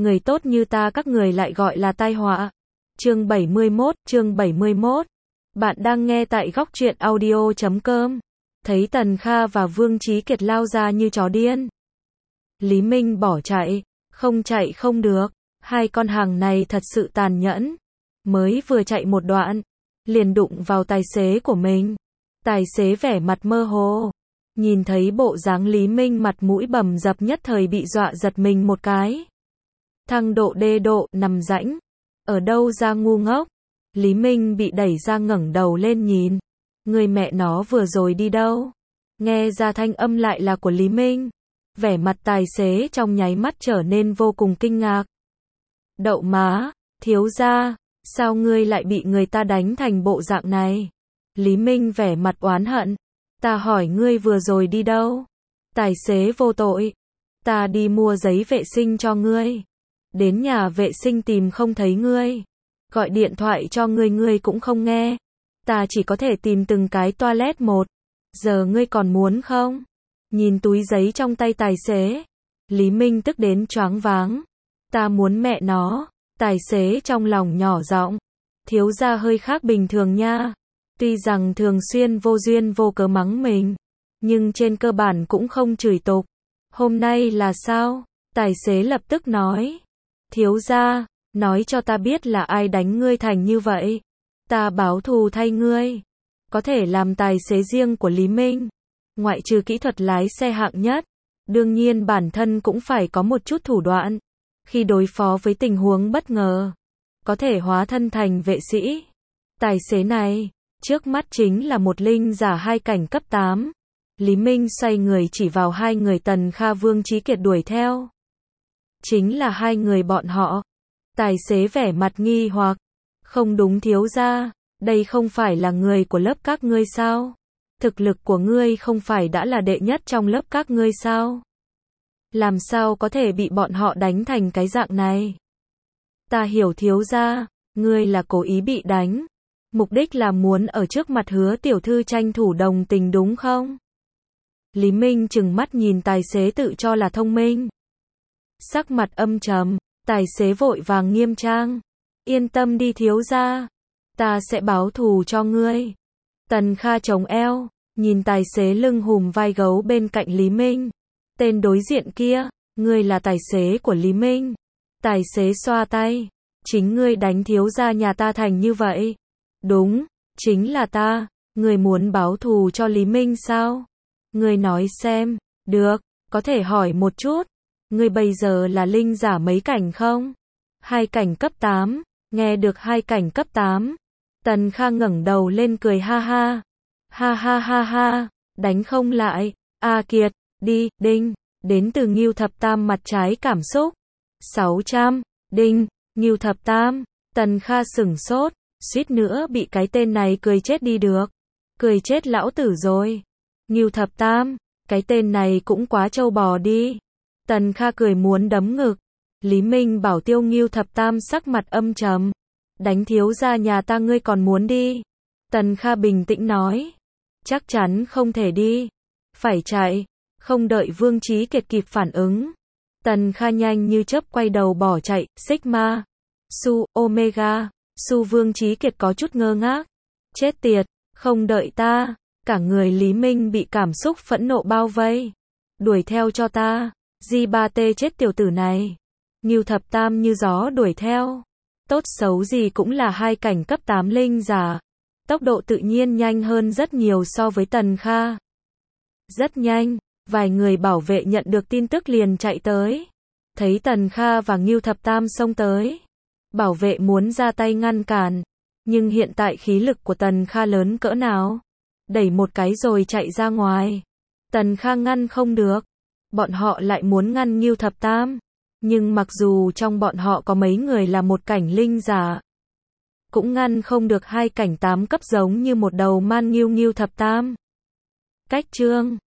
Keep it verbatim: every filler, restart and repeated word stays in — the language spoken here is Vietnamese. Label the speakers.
Speaker 1: người tốt như ta các người lại gọi là tai họa. Chương bảy mươi mốt, chương bảy mươi mốt. Bạn đang nghe tại góc truyện audio chấm com. Thấy Tần Kha và Vương Chí Kiệt lao ra như chó điên. Lý Minh bỏ chạy, không chạy không được, hai con hàng này thật sự tàn nhẫn. Mới vừa chạy một đoạn, liền đụng vào tài xế của mình. Tài xế vẻ mặt mơ hồ, nhìn thấy bộ dáng Lý Minh mặt mũi bầm dập nhất thời bị dọa giật mình một cái. Thang độ đê độ, nằm rãnh. Ở đâu ra ngu ngốc? Lý Minh bị đẩy ra ngẩng đầu lên nhìn. Người mẹ nó vừa rồi đi đâu? Nghe ra thanh âm lại là của Lý Minh. Vẻ mặt tài xế trong nháy mắt trở nên vô cùng kinh ngạc. Đậu má, thiếu gia, sao ngươi lại bị người ta đánh thành bộ dạng này? Lý Minh vẻ mặt oán hận. Ta hỏi ngươi vừa rồi đi đâu? Tài xế vô tội. Ta đi mua giấy vệ sinh cho ngươi. Đến nhà vệ sinh tìm không thấy ngươi. Gọi điện thoại cho ngươi ngươi cũng không nghe. Ta chỉ có thể tìm từng cái toilet một. Giờ ngươi còn muốn không? Nhìn túi giấy trong tay tài xế. Lý Minh tức đến choáng váng. Ta muốn mẹ nó. Tài xế trong lòng nhỏ giọng. Thiếu gia hơi khác bình thường nha. Tuy rằng thường xuyên vô duyên vô cớ mắng mình, nhưng trên cơ bản cũng không chửi tục. Hôm nay là sao? Tài xế lập tức nói. Thiếu gia, nói cho ta biết là ai đánh ngươi thành như vậy. Ta báo thù thay ngươi. Có thể làm tài xế riêng của Lý Minh. Ngoại trừ kỹ thuật lái xe hạng nhất, đương nhiên bản thân cũng phải có một chút thủ đoạn. Khi đối phó với tình huống bất ngờ, có thể hóa thân thành vệ sĩ. Tài xế này, trước mắt chính là một linh giả hai cảnh cấp tám. Lý Minh xoay người chỉ vào hai người Tần Kha Vương Chí Kiệt đuổi theo. Chính là hai người bọn họ. Tài xế vẻ mặt nghi hoặc. Không đúng thiếu gia, đây không phải là người của lớp các ngươi sao? Thực lực của ngươi không phải đã là đệ nhất trong lớp các ngươi sao? Làm sao có thể bị bọn họ đánh thành cái dạng này? Ta hiểu thiếu gia, ngươi là cố ý bị đánh. Mục đích là muốn ở trước mặt Hứa tiểu thư tranh thủ đồng tình đúng không? Lý Minh trừng mắt nhìn tài xế tự cho là thông minh. Sắc mặt âm trầm, tài xế vội vàng nghiêm trang. Yên tâm đi thiếu gia, ta sẽ báo thù cho ngươi. Tần Kha chống eo, nhìn tài xế lưng hùm vai gấu bên cạnh Lý Minh. Tên đối diện kia, ngươi là tài xế của Lý Minh. Tài xế xoa tay, chính ngươi đánh thiếu gia nhà ta thành như vậy. Đúng, chính là ta. Ngươi muốn báo thù cho Lý Minh sao? Ngươi nói xem. Được, có thể hỏi một chút. Ngươi bây giờ là linh giả mấy cảnh không? Hai cảnh cấp tám. Nghe được hai cảnh cấp tám. Tần Kha ngẩng đầu lên cười ha ha. Ha ha ha ha. Đánh không lại. A Kiệt, đi, đinh. Đến từ Ngưu Thập Tam mặt trái cảm xúc. sáu trăm. Đinh, Ngưu Thập Tam. Tần Kha sửng sốt. Suýt nữa bị cái tên này cười chết đi được. Cười chết lão tử rồi. Ngưu Thập Tam, cái tên này cũng quá trâu bò đi. Tần Kha cười muốn đấm ngực. Lý Minh bảo Tiêu Ngưu Thập Tam sắc mặt âm trầm. Đánh thiếu gia nhà ta ngươi còn muốn đi? Tần Kha bình tĩnh nói. Chắc chắn không thể đi. Phải chạy. Không đợi Vương Chí Kiệt kịp phản ứng. Tần Kha nhanh như chớp quay đầu bỏ chạy. Sigma, Su, Omega. Su Vương Chí Kiệt có chút ngơ ngác. Chết tiệt, không đợi ta. Cả người Lý Minh bị cảm xúc phẫn nộ bao vây. Đuổi theo cho ta. Di ba tê chết tiểu tử này. Ngưu Thập Tam như gió đuổi theo. Tốt xấu gì cũng là hai cảnh cấp tám linh giả. Tốc độ tự nhiên nhanh hơn rất nhiều so với Tần Kha. Rất nhanh, vài người bảo vệ nhận được tin tức liền chạy tới. Thấy Tần Kha và Ngưu Thập Tam xông tới. Bảo vệ muốn ra tay ngăn cản. Nhưng hiện tại khí lực của Tần Kha lớn cỡ nào? Đẩy một cái rồi chạy ra ngoài. Tần Kha ngăn không được. Bọn họ lại muốn ngăn Ngưu Thập Tam. Nhưng mặc dù trong bọn họ có mấy người là một cảnh linh giả, cũng ngăn không được hai cảnh tám cấp giống như một đầu man Ngưu Ngưu Thập Tam. Cách chương